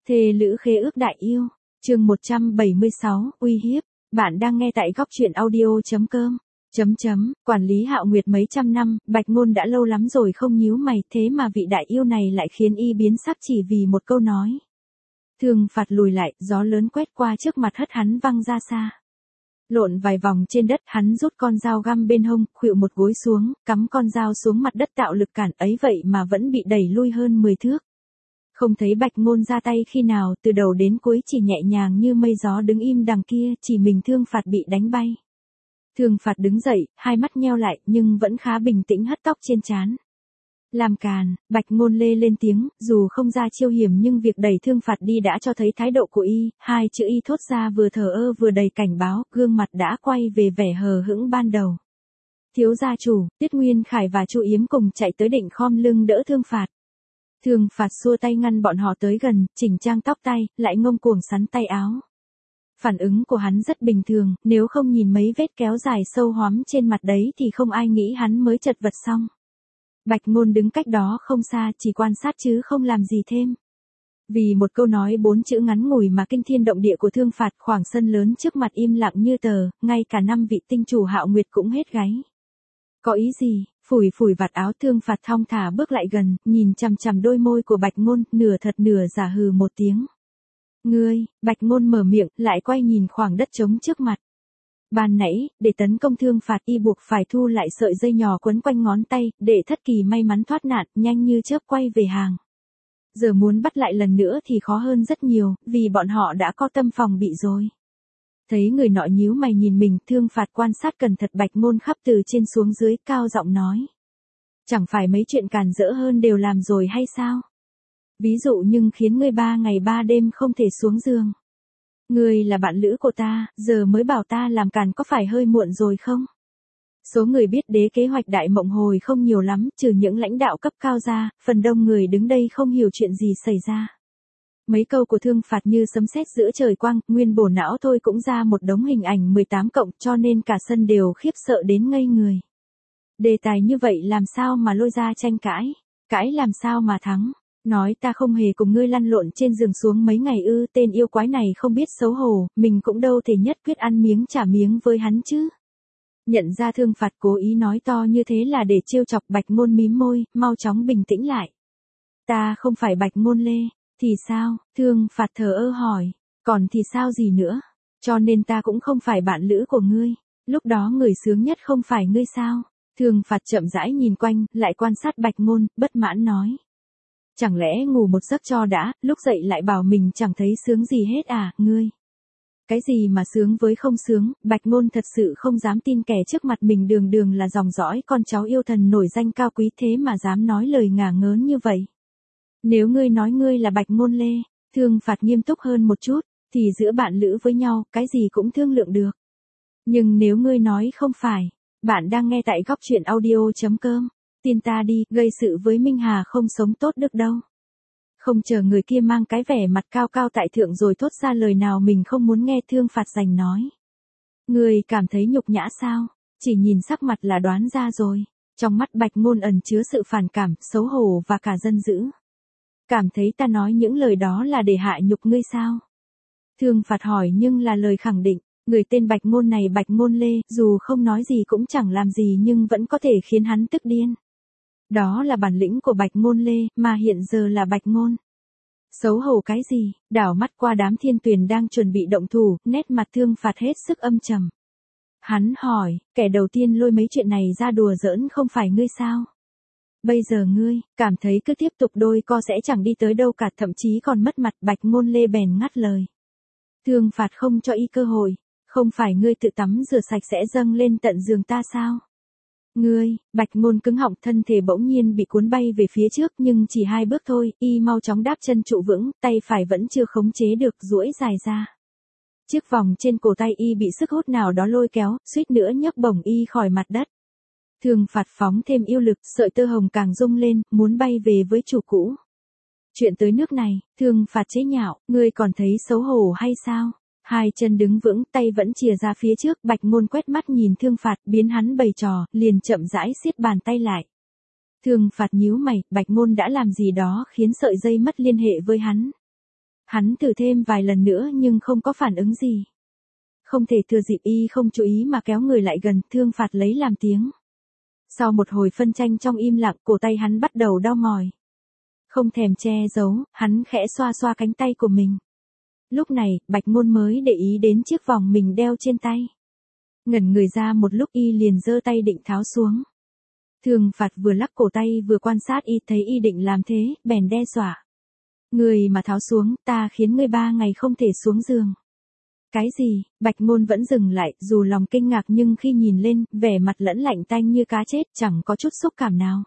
Thề lữ khế ước đại yêu, chương 176, uy hiếp, bạn đang nghe tại góc truyện audio.com. Quản lý Hạo Nguyệt mấy trăm năm, Bạch Ngôn đã lâu lắm rồi không nhíu mày, thế mà vị đại yêu này lại khiến y biến sắc chỉ vì một câu nói. Thương Phạt lùi lại, gió lớn quét qua trước mặt hất hắn văng ra xa. Lộn vài vòng trên đất, hắn rút con dao găm bên hông, khuỵu một gối xuống, cắm con dao xuống mặt đất tạo lực cản, ấy vậy mà vẫn bị đẩy lui hơn 10 thước. Không thấy Bạch Ngôn ra tay khi nào, từ đầu đến cuối chỉ nhẹ nhàng như mây gió đứng im đằng kia, chỉ mình Thương Phạt bị đánh bay. Thương Phạt đứng dậy, hai mắt nheo lại, nhưng vẫn khá bình tĩnh hất tóc trên trán. Làm càn, Bạch Ngôn lê lên tiếng, dù không ra chiêu hiểm nhưng việc đẩy Thương Phạt đi đã cho thấy thái độ của y, hai chữ y thốt ra vừa thờ ơ vừa đầy cảnh báo, gương mặt đã quay về vẻ hờ hững ban đầu. Thiếu gia chủ, Tiết Nguyên Khải và Chu Yếm cùng chạy tới định khom lưng đỡ Thương Phạt. Thương Phạt xua tay ngăn bọn họ tới gần, chỉnh trang tóc tay, lại ngông cuồng sắn tay áo. Phản ứng của hắn rất bình thường, nếu không nhìn mấy vết kéo dài sâu hoắm trên mặt đấy thì không ai nghĩ hắn mới chật vật xong. Bạch Ngôn đứng cách đó không xa, chỉ quan sát chứ không làm gì thêm. Vì một câu nói 4 chữ ngắn ngủi mà kinh thiên động địa của Thương Phạt, khoảng sân lớn trước mặt im lặng như tờ, ngay cả 5 vị tinh chủ Hạo Nguyệt cũng hết gáy. Có ý gì? Phủi phủi vạt áo, Thương Phạt thong thả bước lại gần, nhìn chằm chằm đôi môi của Bạch Ngôn, nửa thật nửa giả hừ một tiếng. Ngươi, Bạch Ngôn mở miệng, lại quay nhìn khoảng đất trống trước mặt. Ban nãy, để tấn công Thương Phạt y buộc phải thu lại sợi dây nhỏ quấn quanh ngón tay, để Thất Kỳ may mắn thoát nạn, nhanh như chớp quay về hàng. Giờ muốn bắt lại lần nữa thì khó hơn rất nhiều, vì bọn họ đã có tâm phòng bị rồi. Thấy người nọ nhíu mày nhìn mình, Thương Phạt quan sát cẩn thận Bạch Ngôn khắp từ trên xuống dưới, cao giọng nói. Chẳng phải mấy chuyện càn rỡ hơn đều làm rồi hay sao? Ví dụ nhưng khiến ngươi 3 ngày 3 đêm không thể xuống giường. Ngươi là bạn lữ của ta, giờ mới bảo ta làm càn có phải hơi muộn rồi không? Số người biết đế kế hoạch Đại Mộng Hồi không nhiều lắm, trừ những lãnh đạo cấp cao ra, phần đông người đứng đây không hiểu chuyện gì xảy ra. Mấy câu của Thương Phạt như sấm sét giữa trời quang, nguyên bổ não thôi cũng ra một đống hình ảnh 18 cộng, cho nên cả sân đều khiếp sợ đến ngây người. Đề tài như vậy làm sao mà lôi ra tranh cãi, cãi làm sao mà thắng. Nói ta không hề cùng ngươi lăn lộn trên giường xuống mấy ngày ư, tên yêu quái này không biết xấu hổ, mình cũng đâu thể nhất quyết ăn miếng trả miếng với hắn chứ. Nhận ra Thương Phạt cố ý nói to như thế là để trêu chọc, Bạch Ngôn mím môi, mau chóng bình tĩnh lại. Ta không phải Bạch Ngôn Lê, thì sao? Thương Phạt thờ ơ hỏi, còn thì sao gì nữa? Cho nên ta cũng không phải bạn lữ của ngươi, lúc đó người sướng nhất không phải ngươi sao? Thương Phạt chậm rãi nhìn quanh, lại quan sát Bạch Ngôn, bất mãn nói. Chẳng lẽ ngủ một giấc cho đã, lúc dậy lại bảo mình chẳng thấy sướng gì hết à, ngươi? Cái gì mà sướng với không sướng, Bạch Ngôn thật sự không dám tin kẻ trước mặt mình đường đường là dòng dõi con cháu yêu thần nổi danh cao quý thế mà dám nói lời ngả ngớn như vậy. Nếu ngươi nói ngươi là Bạch Ngôn Lê, Thương Phạt nghiêm túc hơn một chút, thì giữa bạn lữ với nhau, cái gì cũng thương lượng được. Nhưng nếu ngươi nói không phải, bạn đang nghe tại góc truyện audio.com. Tin ta đi, gây sự với Minh Hà không sống tốt được đâu. Không chờ người kia mang cái vẻ mặt cao cao tại thượng rồi thốt ra lời nào mình không muốn nghe, Thương Phạt giành nói. Người cảm thấy nhục nhã sao? Chỉ nhìn sắc mặt là đoán ra rồi. Trong mắt Bạch Ngôn ẩn chứa sự phản cảm, xấu hổ và cả giận dữ. Cảm thấy ta nói những lời đó là để hạ nhục ngươi sao? Thương Phạt hỏi nhưng là lời khẳng định. Người tên Bạch Ngôn này, Bạch Ngôn Lê, dù không nói gì cũng chẳng làm gì nhưng vẫn có thể khiến hắn tức điên. Đó là bản lĩnh của Bạch Ngôn Lê, mà hiện giờ là Bạch Ngôn. Xấu hổ cái gì? Đảo mắt qua đám thiên tuyền đang chuẩn bị động thủ, nét mặt Thương Phạt hết sức âm trầm. Hắn hỏi, kẻ đầu tiên lôi mấy chuyện này ra đùa giỡn không phải ngươi sao? Bây giờ ngươi, cảm thấy cứ tiếp tục đôi co sẽ chẳng đi tới đâu cả, thậm chí còn mất mặt. Bạch Ngôn Lê bèn ngắt lời. Thương Phạt không cho y cơ hội, không phải ngươi tự tắm rửa sạch sẽ dâng lên tận giường ta sao? Ngươi, Bạch Ngôn cứng họng, thân thể bỗng nhiên bị cuốn bay về phía trước nhưng chỉ 2 bước thôi, y mau chóng đáp chân trụ vững, tay phải vẫn chưa khống chế được, duỗi dài ra. Chiếc vòng trên cổ tay y bị sức hút nào đó lôi kéo, suýt nữa nhấc bổng y khỏi mặt đất. Thương Phạt phóng thêm yêu lực, sợi tơ hồng càng rung lên, muốn bay về với chủ cũ. Chuyện tới nước này, Thương Phạt chế nhạo, ngươi còn thấy xấu hổ hay sao? Hai chân đứng vững, tay vẫn chìa ra phía trước, Bạch Ngôn quét mắt nhìn Thương Phạt, biến hắn bày trò, liền chậm rãi siết bàn tay lại. Thương Phạt nhíu mày, Bạch Ngôn đã làm gì đó khiến sợi dây mất liên hệ với hắn. Hắn thử thêm vài lần nữa nhưng không có phản ứng gì. Không thể thừa dịp y không chú ý mà kéo người lại gần, Thương Phạt lấy làm tiếng. Sau một hồi phân tranh trong im lặng, cổ tay hắn bắt đầu đau mỏi. Không thèm che giấu, hắn khẽ xoa xoa cánh tay của mình. Lúc này, Bạch Ngôn mới để ý đến chiếc vòng mình đeo trên tay. Ngẩn người ra một lúc y liền giơ tay định tháo xuống. Thương Phạt vừa lắc cổ tay vừa quan sát y, thấy y định làm thế, bèn đe dọa. Người mà tháo xuống, ta khiến ngươi 3 ngày không thể xuống giường. Cái gì? Bạch Ngôn vẫn dừng lại, dù lòng kinh ngạc nhưng khi nhìn lên, vẻ mặt lẫn lạnh tanh như cá chết, chẳng có chút xúc cảm nào.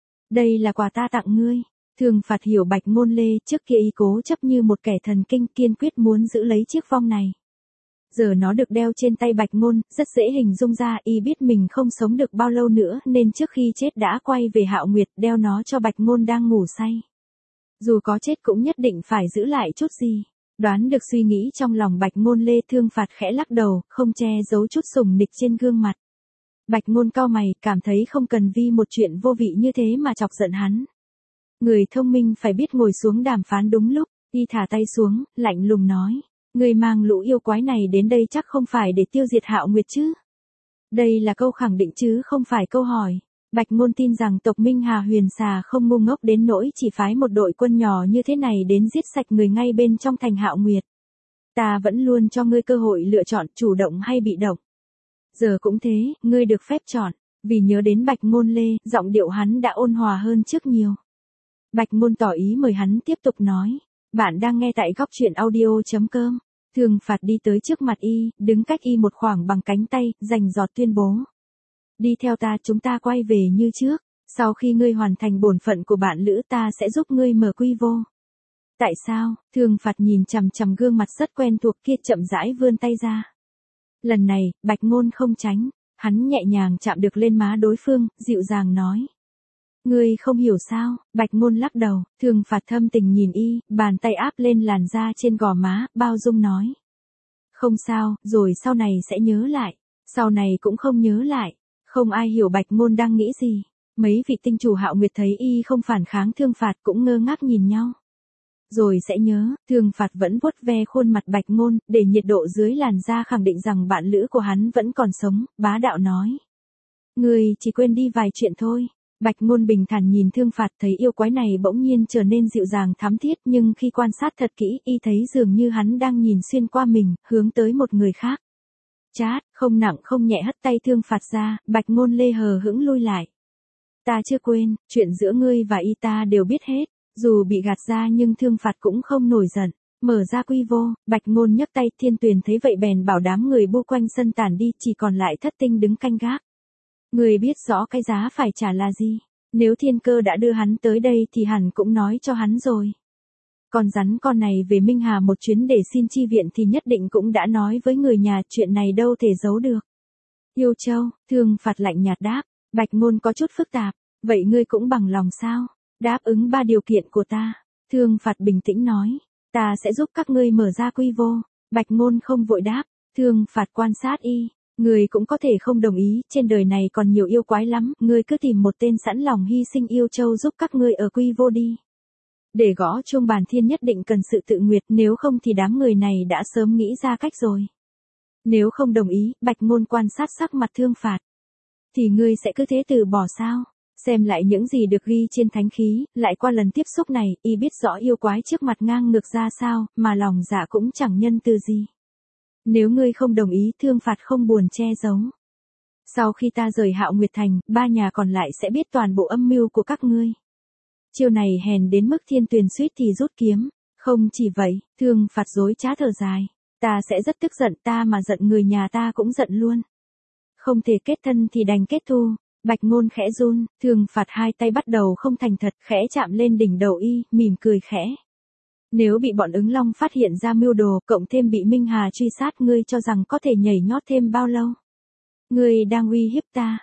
Đây là quà ta tặng ngươi. Thương Phạt hiểu Bạch Ngôn lê, trước kia y cố chấp như một kẻ thần kinh, kiên quyết muốn giữ lấy chiếc vong này. Giờ nó được đeo trên tay Bạch Ngôn, rất dễ hình dung ra, y biết mình không sống được bao lâu nữa nên trước khi chết đã quay về Hạo Nguyệt đeo nó cho Bạch Ngôn đang ngủ say. Dù có chết cũng nhất định phải giữ lại chút gì. Đoán được suy nghĩ trong lòng Bạch Ngôn lê, Thương Phạt khẽ lắc đầu, không che giấu chút sủng nịch trên gương mặt. Bạch Ngôn cau mày, cảm thấy không cần vì một chuyện vô vị như thế mà chọc giận hắn. Người thông minh phải biết ngồi xuống đàm phán đúng lúc, y thả tay xuống, lạnh lùng nói. Người mang lũ yêu quái này đến đây chắc không phải để tiêu diệt Hạo Nguyệt chứ. Đây là câu khẳng định chứ không phải câu hỏi. Bạch Ngôn tin rằng tộc Minh Hà Huyền Xà không ngu ngốc đến nỗi chỉ phái một đội quân nhỏ như thế này đến giết sạch người ngay bên trong thành Hạo Nguyệt. Ta vẫn luôn cho ngươi cơ hội lựa chọn chủ động hay bị động. Giờ cũng thế, ngươi được phép chọn. Vì nhớ đến Bạch Ngôn lê, giọng điệu hắn đã ôn hòa hơn trước nhiều. Bạch Ngôn tỏ ý mời hắn tiếp tục nói. Bạn đang nghe tại góc truyện audio.com. Thương Phạt đi tới trước mặt y, đứng cách y một khoảng bằng cánh tay, rành rọt tuyên bố. Đi theo ta, chúng ta quay về như trước. Sau khi ngươi hoàn thành bổn phận của bạn lữ, ta sẽ giúp ngươi mở quy vô. Tại sao? Thương Phạt nhìn chằm chằm gương mặt rất quen thuộc kia, chậm rãi vươn tay ra. Lần này, Bạch Ngôn không tránh, hắn nhẹ nhàng chạm được lên má đối phương, dịu dàng nói. Ngươi không hiểu sao? Bạch Ngôn lắc đầu. Thương Phạt thâm tình nhìn y, bàn tay áp lên làn da trên gò má, bao dung nói. Không sao, rồi sau này sẽ nhớ lại. Sau này cũng không nhớ lại. Không ai hiểu Bạch Ngôn đang nghĩ gì. Mấy vị tinh chủ Hạo Nguyệt thấy y không phản kháng Thương Phạt cũng ngơ ngác nhìn nhau. Rồi sẽ nhớ. Thương Phạt vẫn vuốt ve khuôn mặt Bạch Ngôn, để nhiệt độ dưới làn da khẳng định rằng bạn lữ của hắn vẫn còn sống, bá đạo nói. Ngươi chỉ quên đi vài chuyện thôi. Bạch Ngôn bình thản nhìn Thương Phạt, thấy yêu quái này bỗng nhiên trở nên dịu dàng thắm thiết, nhưng khi quan sát thật kỹ, y thấy dường như hắn đang nhìn xuyên qua mình, hướng tới một người khác. Chát, không nặng không nhẹ hất tay Thương Phạt ra, Bạch Ngôn lê hờ hững lui lại. Ta chưa quên, chuyện giữa ngươi và y ta đều biết hết, dù bị gạt ra nhưng Thương Phạt cũng không nổi giận. Mở ra quy vô, Bạch Ngôn nhấc tay, Thiên Tuyền thấy vậy bèn bảo đám người bu quanh sân tản đi, chỉ còn lại Thất Tinh đứng canh gác. Người biết rõ cái giá phải trả là gì. Nếu Thiên Cơ đã đưa hắn tới đây thì hẳn cũng nói cho hắn rồi. Còn rắn con này về Minh Hà một chuyến để xin chi viện thì nhất định cũng đã nói với người nhà, chuyện này đâu thể giấu được. Yêu Châu, Thương Phạt lạnh nhạt đáp. Bạch Ngôn có chút phức tạp. Vậy ngươi cũng bằng lòng sao? Đáp ứng 3 điều kiện của ta. Thương Phạt bình tĩnh nói. Ta sẽ giúp các ngươi mở ra quy vô. Bạch Ngôn không vội đáp. Thương Phạt quan sát y. Ngươi cũng có thể không đồng ý, trên đời này còn nhiều yêu quái lắm, ngươi cứ tìm một tên sẵn lòng hy sinh Yêu Châu giúp các ngươi ở quy vô đi. Để gõ chuông bàn thiên nhất định cần sự tự nguyện, nếu không thì đám người này đã sớm nghĩ ra cách rồi. Nếu không đồng ý, Bạch Ngôn quan sát sắc mặt Thương Phạt. Thì ngươi sẽ cứ thế từ bỏ sao? Xem lại những gì được ghi trên thánh khí, lại qua lần tiếp xúc này, y biết rõ yêu quái trước mặt ngang ngược ra sao, mà lòng dạ cũng chẳng nhân từ gì. Nếu ngươi không đồng ý, Thương Phạt không buồn che giấu. Sau khi ta rời Hạo Nguyệt Thành, 3 nhà còn lại sẽ biết toàn bộ âm mưu của các ngươi. Chiêu này hèn đến mức Thiên Tuyền suýt thì rút kiếm. Không chỉ vậy, Thương Phạt dối trá thở dài. Ta sẽ rất tức giận, ta mà giận người nhà ta cũng giận luôn. Không thể kết thân thì đành kết thù. Bạch Ngôn khẽ run, Thương Phạt hai tay bắt đầu không thành thật, khẽ chạm lên đỉnh đầu y, mỉm cười khẽ. Nếu bị bọn ứng long phát hiện ra mưu đồ, cộng thêm bị Minh Hà truy sát, ngươi cho rằng có thể nhảy nhót thêm bao lâu? Ngươi đang uy hiếp ta.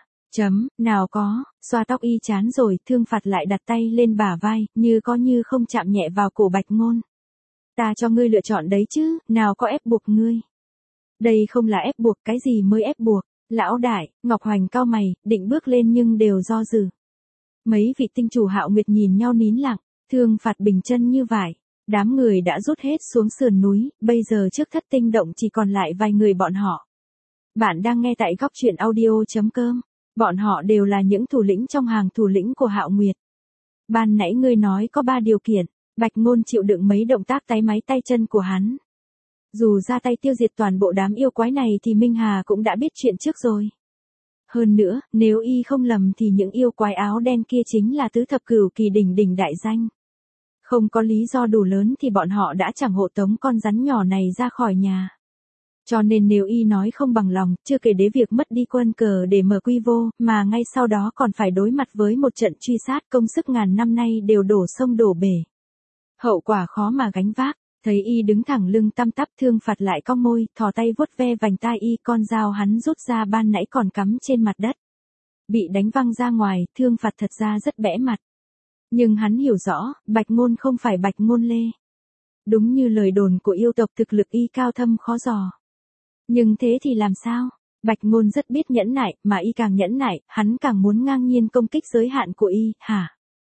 Nào có, xoa tóc y chán rồi, Thương Phạt lại đặt tay lên bả vai, như có như không chạm nhẹ vào cổ Bạch Ngôn. Ta cho ngươi lựa chọn đấy chứ, nào có ép buộc ngươi. Đây không là ép buộc, cái gì mới ép buộc? Lão đại, Ngọc Hoành cau mày, định bước lên nhưng đều do dự. Mấy vị tinh chủ Hạo Nguyệt nhìn nhau nín lặng, Thương Phạt bình chân như vải. Đám người đã rút hết xuống sườn núi, bây giờ trước Thất Tinh Động chỉ còn lại vài người bọn họ. Bạn đang nghe tại góc truyện audio.com. Bọn họ đều là những thủ lĩnh trong hàng thủ lĩnh của Hạo Nguyệt. Ban nãy ngươi nói có 3 điều kiện, Bạch Ngôn chịu đựng mấy động tác táy máy tay chân của hắn. Dù ra tay tiêu diệt toàn bộ đám yêu quái này thì Minh Hà cũng đã biết chuyện trước rồi. Hơn nữa, nếu y không lầm thì những yêu quái áo đen kia chính là tứ thập cửu kỳ đỉnh đại danh. Không có lý do đủ lớn thì bọn họ đã chẳng hộ tống con rắn nhỏ này ra khỏi nhà. Cho nên nếu y nói không bằng lòng, chưa kể đến việc mất đi quân cờ để mở quy vô, mà ngay sau đó còn phải đối mặt với một trận truy sát công sức ngàn năm nay đều đổ sông đổ bể. Hậu quả khó mà gánh vác. Thấy y đứng thẳng lưng tăm tắp, Thương Phạt lại cong môi, thò tay vuốt ve vành tai y, con dao hắn rút ra ban nãy còn cắm trên mặt đất. Bị đánh văng ra ngoài, Thương Phạt thật ra rất bẽ mặt. Nhưng hắn hiểu rõ, Bạch Ngôn không phải Bạch Ngôn Lê. Đúng như lời đồn của yêu tộc, thực lực y cao thâm khó dò. Nhưng thế thì làm sao? Bạch Ngôn rất biết nhẫn nại, mà y càng nhẫn nại, hắn càng muốn ngang nhiên công kích giới hạn của y, hả?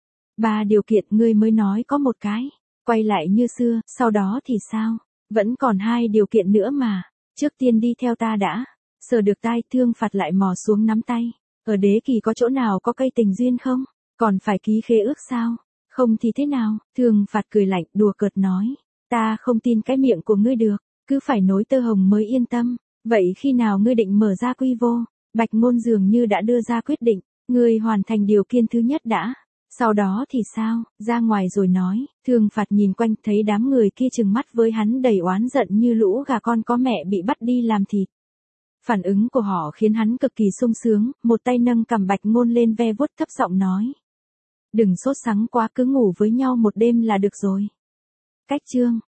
3 điều kiện ngươi mới nói có một cái. Quay lại như xưa, sau đó thì sao? Vẫn còn 2 điều kiện nữa mà. Trước tiên đi theo ta đã. Sờ được tai, Thương Phạt lại mò xuống nắm tay. Ở Đế Kỳ có chỗ nào có cây tình duyên không? Còn phải ký khế ước sao? Không thì thế nào? Thương Phạt cười lạnh, đùa cợt nói. Ta không tin cái miệng của ngươi được. Cứ phải nối tơ hồng mới yên tâm. Vậy khi nào ngươi định mở ra quy vô? Bạch Ngôn dường như đã đưa ra quyết định. Ngươi hoàn thành điều kiện thứ nhất đã. Sau đó thì sao? Ra ngoài rồi nói. Thương Phạt nhìn quanh thấy đám người kia trừng mắt với hắn đầy oán giận như lũ gà con có mẹ bị bắt đi làm thịt. Phản ứng của họ khiến hắn cực kỳ sung sướng, một tay nâng cằm Bạch Ngôn lên ve vuốt, thấp giọng nói. Đừng sốt sắng quá, cứ ngủ với nhau một đêm là được rồi. Cách chương